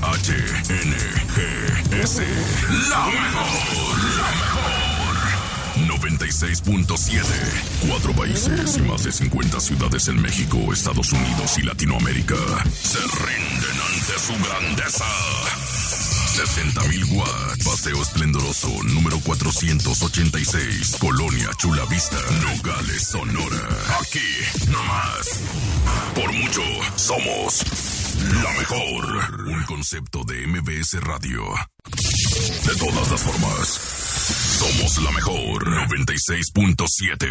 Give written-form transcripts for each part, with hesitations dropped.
XHNGS. La mejor. 96.7. 4 países y más de 50 ciudades en México, Estados Unidos y Latinoamérica se rinden ante su grandeza. 60,000 watts. Paseo Esplendoroso, número 486. Colonia Chula Vista, Nogales, Sonora. Aquí, nomás. Por mucho, somos la mejor. Un concepto de MBS Radio. De todas las formas, somos la mejor. 96.7.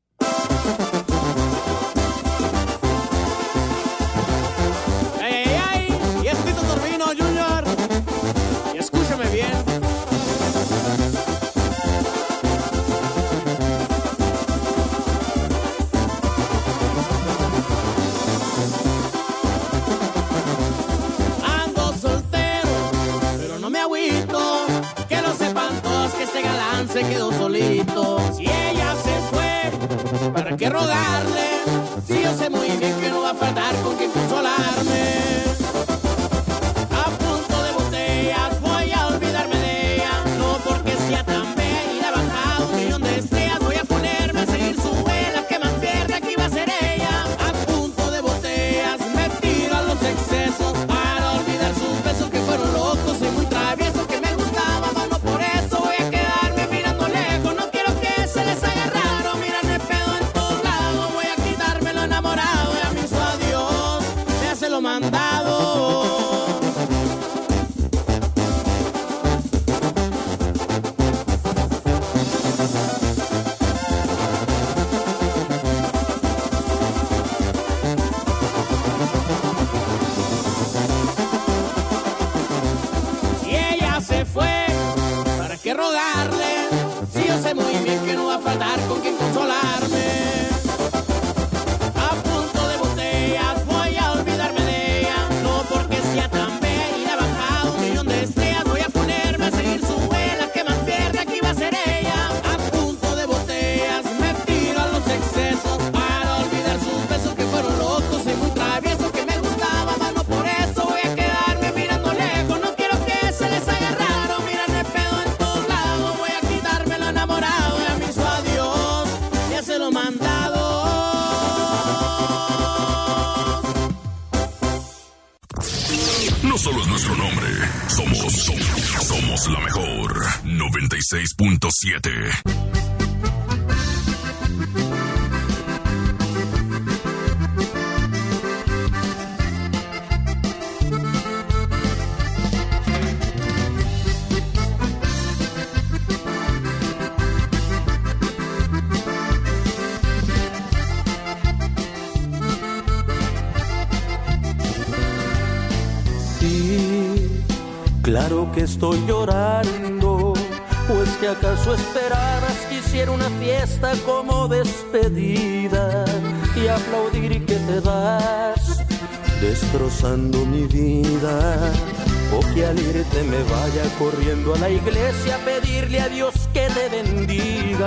Y es Tito Torvino, Junior. Y escúchame bien. Ando soltero, pero no me agüito. Que lo sepan todos que ese galán se quedó solito. Si ella se fue, ¿para qué rogarle? Si yo sé muy bien que no va a faltar con quien consolarme. A punto de botellas voy a olvidarme de ella. No porque sea tan bella y la ha bajado 1,000,000 de estrellas. Voy a ponerme a seguir su vela, que más pierda que iba a ser ella. A punto de botellas me tiro a los excesos para olvidar sus besos que fueron locos y muy traviesos, que me gustaban, no por eso voy a quedarme mirando lejos. No quiero que se les haga raro mirarme pedo en todos lados. Voy a quitarme lo enamorado y a mí su adiós me hace lo mandado. Si ella se fue, ¿para qué rogarle? Si yo sé muy bien que no va a faltar con quien consolarme. A punto de botellas voy a olvidarme de ella. No porque sea tan bella y la ha bajado 1,000,000 de estrellas. Voy a ponerme a seguir su vela, que más pierda que iba a ser ella. A punto de botellas me tiro a los excesos para olvidar sus besos que fueron locos y muy traviesos, que me gustaban, mas no por eso voy a quedarme mirando lejos. No quiero que se les haga raro mirarme pedo en todos lados. Voy a quitarme lo enamorado y a mí su adiós ya se lo mandado. No solo es nuestro nombre, somos la mejor. 96.7. Sí, claro que estoy llorando. ¿O es que acaso esperabas que hiciera una fiesta como despedida y aplaudir que te vas destrozando mi vida? O que al irte me vaya corriendo a la iglesia a pedirle a Dios que te bendiga.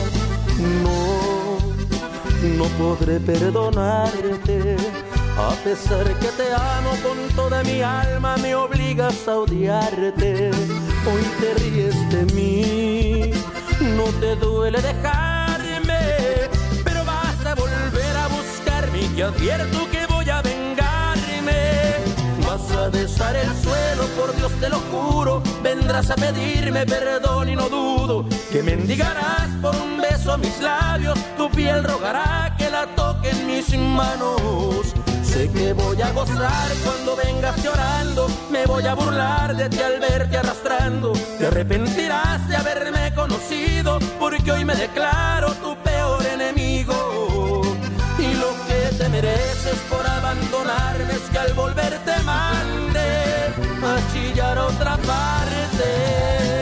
No podré perdonarte. A pesar que te amo con toda mi alma, me obligas a odiarte. Hoy te ríes de mí, no te duele dejarme, pero vas a volver a buscarme y te advierto que voy a vengarme. Vas a besar el suelo, por Dios te lo juro, vendrás a pedirme perdón y no dudo que mendigarás por un beso a mis labios, tu piel rogará que la toquen mis manos. Sé que voy a gozar cuando vengas llorando, me voy a burlar de ti al verte arrastrando. Te arrepentirás de haberme conocido, porque hoy me declaro tu peor enemigo. Y lo que te mereces por abandonarme es que al volver te mande a chillar a otra parte.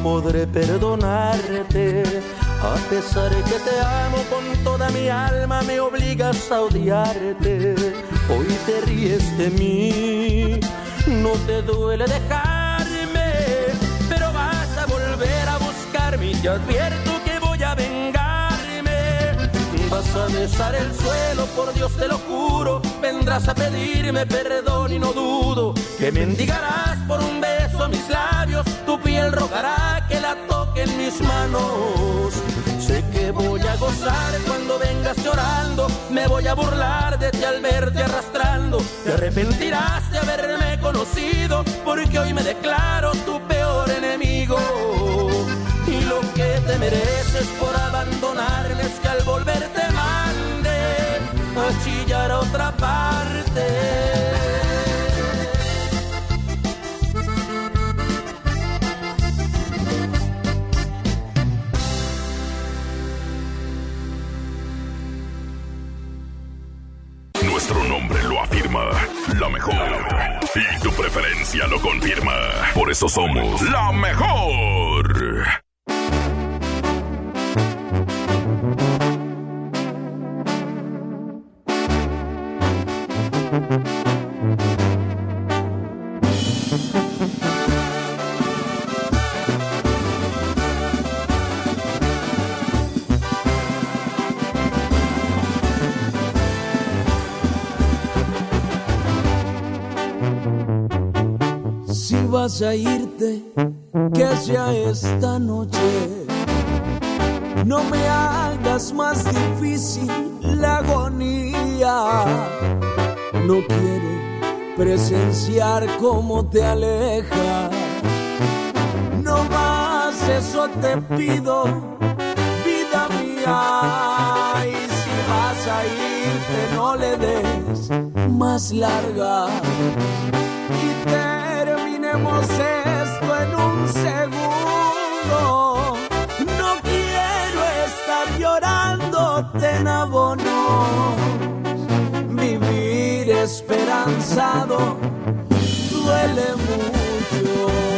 podré perdonarte. A pesar que te amo con toda mi alma, me obligas a odiarte. Hoy te ríes de mí, no te duele dejarme, pero vas a volver a buscarme y te advierto que voy a vengarme. Vas a besar el suelo, por Dios te lo juro, vendrás a pedirme perdón y no dudo que mendigarás por un beso mis labios, tu piel rogará que la toquen mis manos. Sé que voy a gozar cuando vengas llorando, me voy a burlar de ti al verte arrastrando. Te arrepentirás de haberme conocido, porque hoy me declaro tu peor enemigo. Y lo que te mereces por abandonarme es que al volver te mande a chillar a otra parte. Nuestro nombre lo afirma, la mejor. Y tu preferencia lo confirma. Por eso somos la mejor. Si vas a irte, que sea esta noche. No me hagas más difícil la agonía. No quiero presenciar cómo te alejas. No más eso te pido, vida mía. Y si vas a irte, no le des más larga. Y terminemos esto en un segundo. No quiero estar llorándote en abono. Vivir esperanzado duele mucho.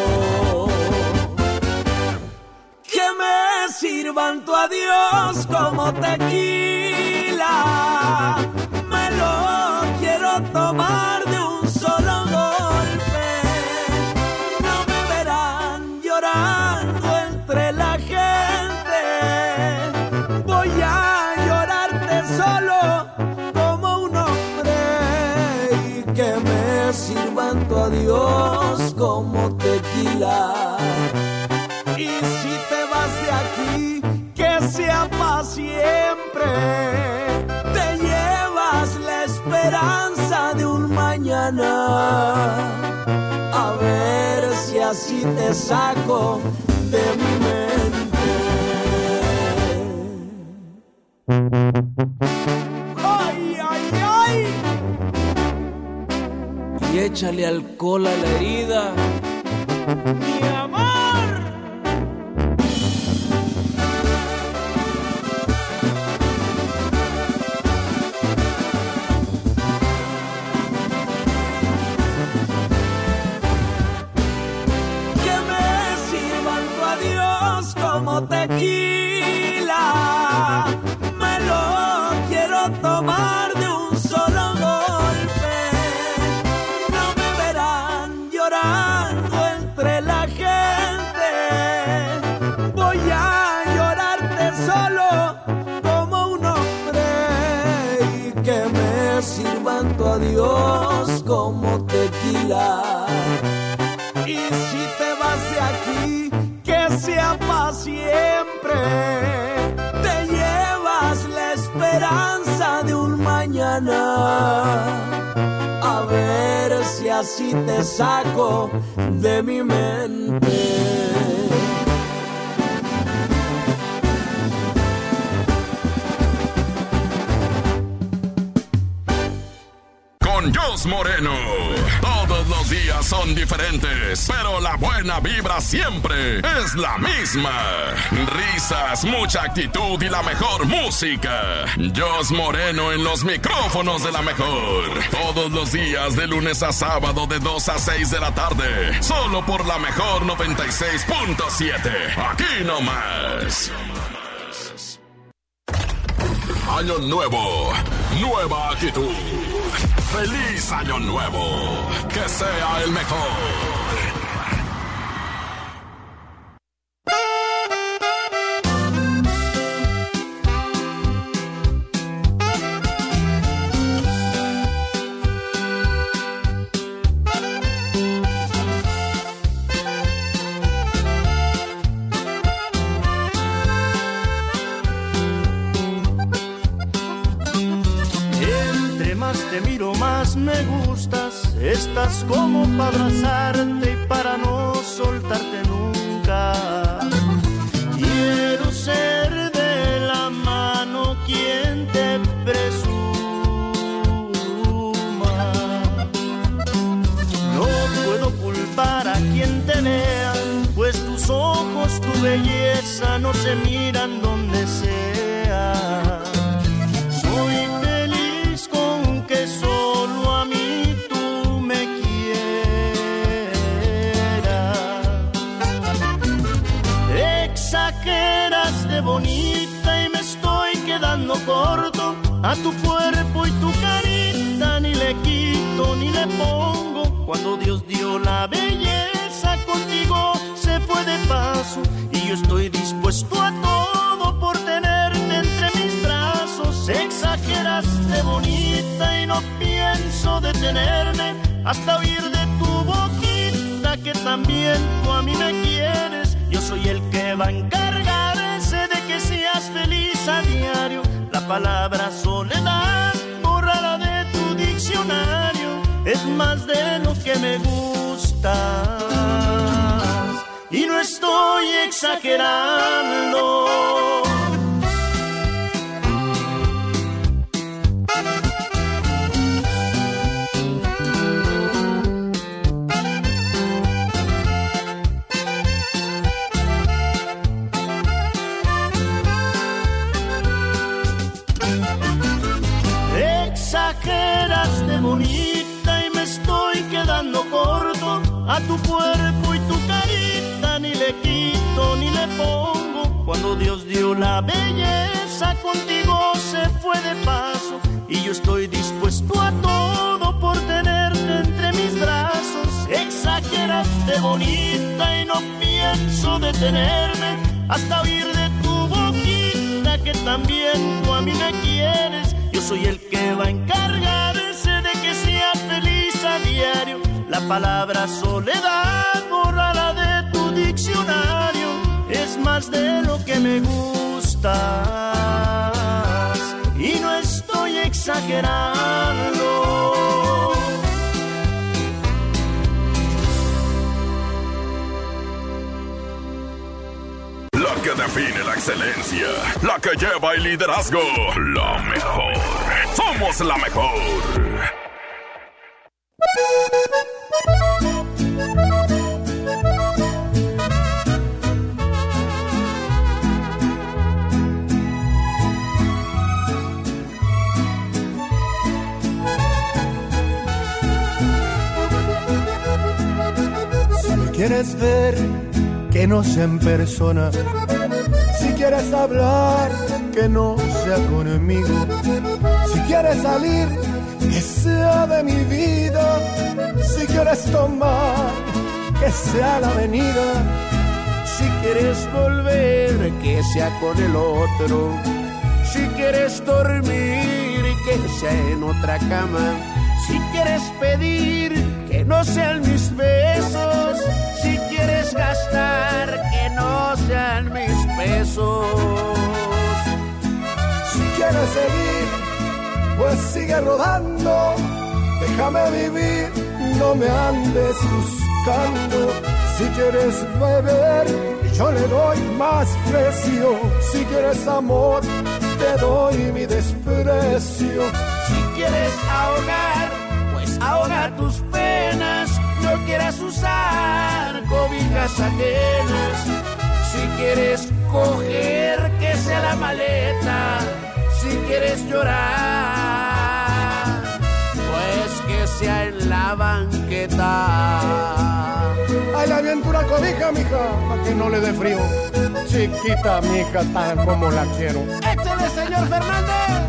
Que me sirvan tu adiós como tequila. Me lo quiero tomar de un solo golpe. No me verán llorando entre la gente. Voy a llorarte solo como un hombre. Y que me sirvan tu adiós como tequila. Y si te vas de aquí, que sea para siempre. Te llevas la esperanza de un mañana. A ver si así te saco de mi mente. ¡Ay, ay, ay! Y échale alcohol a la herida, mi amor. Como tequila, me lo quiero tomar de un solo golpe. No me verán llorando entre la gente. Voy a llorarte solo como un hombre. Y que me sirvan tu adiós como tequila. Y si te vas de aquí, que sea para siempre. Te llevas la esperanza de un mañana. A ver si así te saco de mi mente. Con Jos Moreno. Todos los días son diferentes, pero la buena vibra siempre es la misma. Risas, mucha actitud y la mejor música. Jos Moreno en los micrófonos de la mejor. Todos los días de lunes a sábado de 2 a 6 de la tarde. Solo por la mejor 96.7. Aquí nomás. Año nuevo, nueva actitud. ¡Feliz año nuevo! ¡Que sea el mejor! Te miro más me gustas, estás como para abrazarte y para no soltarte nunca. Quiero ser de la mano quien te presuma. No puedo culpar a quien te vea, pues tus ojos, tu belleza no se miran donde sea. Soy que solo a mí tú me quieras. Exageras de bonita y me estoy quedando corto. A tu cuerpo y tu carita ni le quito ni le pongo. Cuando Dios dio la belleza contigo se fue de paso. Y yo estoy dispuesto a todo por tenerte entre mis brazos. Exageras de bonita y no pienso detenerme hasta oír de tu boquita que también tú a mí me quieres. Yo soy el que va a encargarse de que seas feliz a diario. La palabra soledad, bórrala de tu diccionario. Es más de lo que me gustas y no estoy exagerando. Exageras de bonita y me estoy quedando corto. A tu cuerpo y tu carita ni le quito ni le pongo. Cuando Dios dio la belleza contigo se fue de paso. Y yo estoy dispuesto a todo por tenerte entre mis brazos. Exageras de bonita y no pienso detenerme hasta oír de tu boquita que también tú a mí me quieres. Yo soy el que va a encargarse de que seas feliz a diario. La palabra soledad, bórrala de tu diccionario. Es más de lo que me gustas y no estoy exagerando. La que define la excelencia, la que lleva el liderazgo, la mejor. Somos la mejor. Si me quieres ver, que no sea en persona. Si quieres hablar, que no sea conmigo. Si quieres salir, que sea de mi vida. Si quieres tomar, que sea la avenida. Si quieres volver, que sea con el otro. Si quieres dormir, que sea en otra cama. Si quieres pedir, que no sean mis besos. Si quieres gastar, que no sean mis pesos. Si quieres seguir, pues sigue rodando. Déjame vivir, no me andes buscando. Si quieres beber, yo le doy más precio. Si quieres amor, te doy mi desprecio. Si quieres ahogar, pues ahoga tus penas, no quieras usar cobijas ajenas. Si quieres coger, que sea la maleta. Si quieres llorar, pues que sea en la banqueta. Ay, la aventura cobija, mija, pa' que no le dé frío. Chiquita, mija, tan como la quiero. ¡Échale, señor Fernández!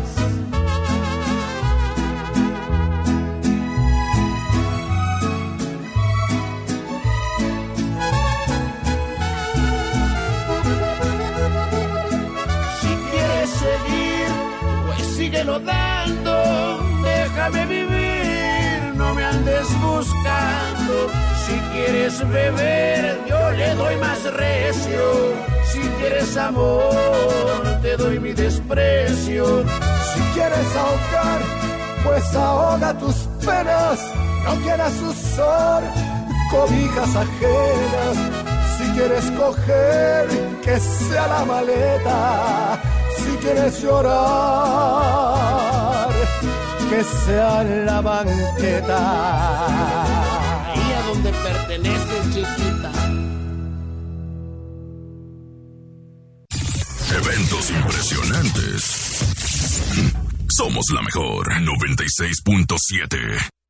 Síguelo dando, déjame vivir, no me andes buscando. Si quieres beber, yo le doy más recio. Si quieres amor, te doy mi desprecio. Si quieres ahogar, pues ahoga tus penas. No quieras usar cobijas ajenas. Si quieres coger, que sea la maleta. Si quieres llorar, que sea en la banqueta. Ahí a donde perteneces, chiquita. Eventos impresionantes. Somos la mejor 96.7.